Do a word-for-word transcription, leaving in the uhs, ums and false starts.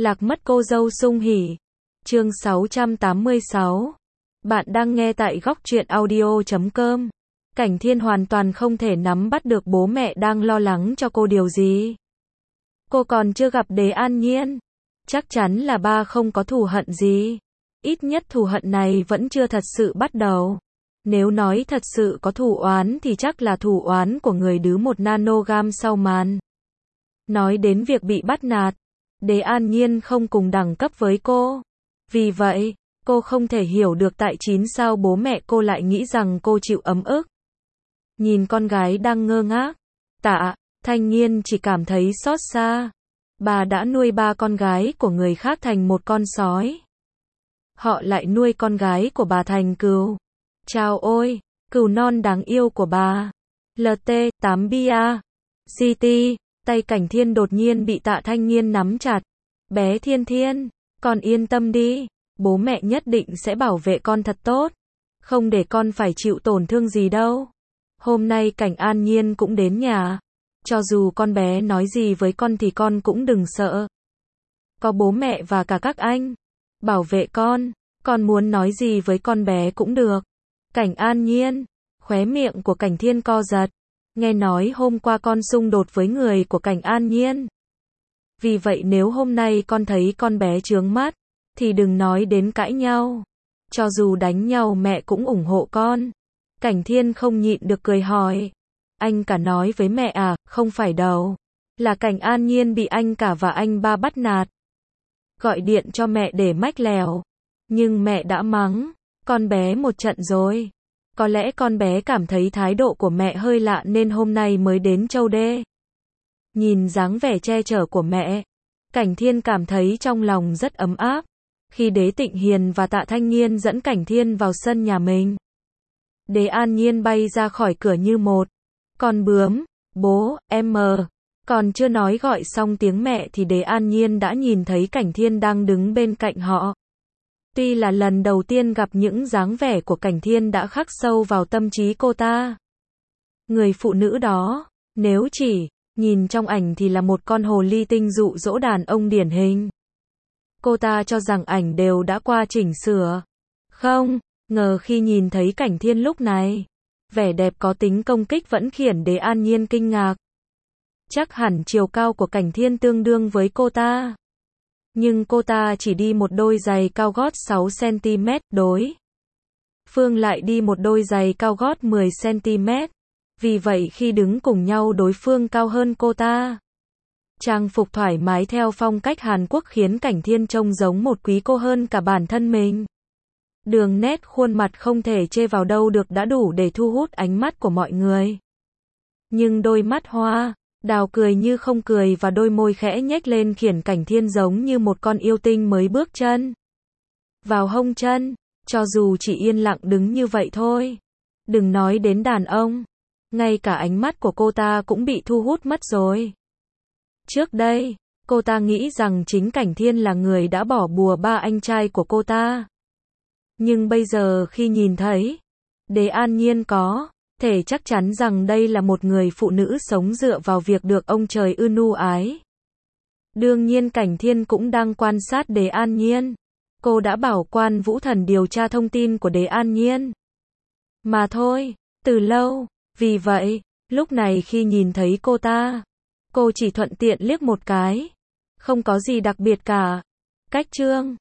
Lạc mất cô dâu sung hỉ. Chương sáu trăm tám mươi sáu. Bạn đang nghe tại góc truyện audio chấm com. Cảnh Thiên hoàn toàn không thể nắm bắt được bố mẹ đang lo lắng cho cô điều gì. Cô còn chưa gặp Đế An Nhiên. Chắc chắn là ba không có thù hận gì. Ít nhất thù hận này vẫn chưa thật sự bắt đầu. Nếu nói thật sự có thù oán thì chắc là thù oán của người đứ một nanogam sau màn. Nói đến việc bị bắt nạt, Đế An Nhiên không cùng đẳng cấp với cô. Vì vậy, cô không thể hiểu được tại chín sao bố mẹ cô lại nghĩ rằng cô chịu ấm ức. Nhìn con gái đang ngơ ngác, Tạ Thanh Nhiên chỉ cảm thấy xót xa. Bà đã nuôi ba con gái của người khác thành một con sói. Họ lại nuôi con gái của bà thành cừu. Chao ôi, cừu non đáng yêu của bà. lờ tê tám bia. giê tê, tay Cảnh Thiên đột nhiên bị Tạ Thanh Nhiên nắm chặt. Bé Thiên Thiên, con yên tâm đi, bố mẹ nhất định sẽ bảo vệ con thật tốt. Không để con phải chịu tổn thương gì đâu. Hôm nay Cảnh An Nhiên cũng đến nhà. Cho dù con bé nói gì với con thì con cũng đừng sợ. Có bố mẹ và cả các anh bảo vệ con, con muốn nói gì với con bé cũng được. Cảnh An Nhiên, khóe miệng của Cảnh Thiên co giật. Nghe nói hôm qua con xung đột với người của Cảnh An Nhiên. Vì vậy nếu hôm nay con thấy con bé chướng mắt, thì đừng nói đến cãi nhau. Cho dù đánh nhau mẹ cũng ủng hộ con. Cảnh Thiên không nhịn được cười hỏi. Anh cả nói với mẹ à? Không phải đâu. Là Cảnh An Nhiên bị anh cả và anh ba bắt nạt. Gọi điện cho mẹ để mách lèo. Nhưng mẹ đã mắng con bé một trận rồi. Có lẽ con bé cảm thấy thái độ của mẹ hơi lạ nên hôm nay mới đến Châu Đê. Nhìn dáng vẻ che chở của mẹ, Cảnh Thiên cảm thấy trong lòng rất ấm áp. Khi Đế Tịnh Hiền và Tạ Thanh Nhiên dẫn Cảnh Thiên vào sân nhà mình, Đế An Nhiên bay ra khỏi cửa như một con bướm. Bố, em mờ. Còn chưa nói gọi xong tiếng mẹ thì Đế An Nhiên đã nhìn thấy Cảnh Thiên đang đứng bên cạnh họ. Tuy là lần đầu tiên gặp những dáng vẻ của Cảnh Thiên đã khắc sâu vào tâm trí cô ta. Người phụ nữ đó, nếu chỉ nhìn trong ảnh thì là một con hồ ly tinh dụ dỗ đàn ông điển hình. Cô ta cho rằng ảnh đều đã qua chỉnh sửa. Không ngờ khi nhìn thấy Cảnh Thiên lúc này, vẻ đẹp có tính công kích vẫn khiến Đế An Nhiên kinh ngạc. Chắc hẳn chiều cao của Cảnh Thiên tương đương với cô ta. Nhưng cô ta chỉ đi một đôi giày cao gót sáu xăng ti mét, đối phương lại đi một đôi giày cao gót mười xăng ti mét. Vì vậy khi đứng cùng nhau đối phương cao hơn cô ta. Trang phục thoải mái theo phong cách Hàn Quốc khiến Cảnh Thiên trông giống một quý cô hơn cả bản thân mình. Đường nét khuôn mặt không thể chê vào đâu được đã đủ để thu hút ánh mắt của mọi người. Nhưng đôi mắt hoa đào cười như không cười và đôi môi khẽ nhếch lên khiến Cảnh Thiên giống như một con yêu tinh mới bước chân vào hông chân. Cho dù chỉ yên lặng đứng như vậy thôi, đừng nói đến đàn ông, ngay cả ánh mắt của cô ta cũng bị thu hút mất rồi. Trước đây, cô ta nghĩ rằng chính Cảnh Thiên là người đã bỏ bùa ba anh trai của cô ta. Nhưng bây giờ khi nhìn thấy Đế An Nhiên có thể chắc chắn rằng đây là một người phụ nữ sống dựa vào việc được ông trời ưu nu ái. Đương nhiên Cảnh Thiên cũng đang quan sát Đế An Nhiên. Cô đã bảo Quan Vũ Thần điều tra thông tin của Đế An Nhiên mà thôi, từ lâu. Vì vậy, lúc này khi nhìn thấy cô ta, cô chỉ thuận tiện liếc một cái. Không có gì đặc biệt cả. Cách chương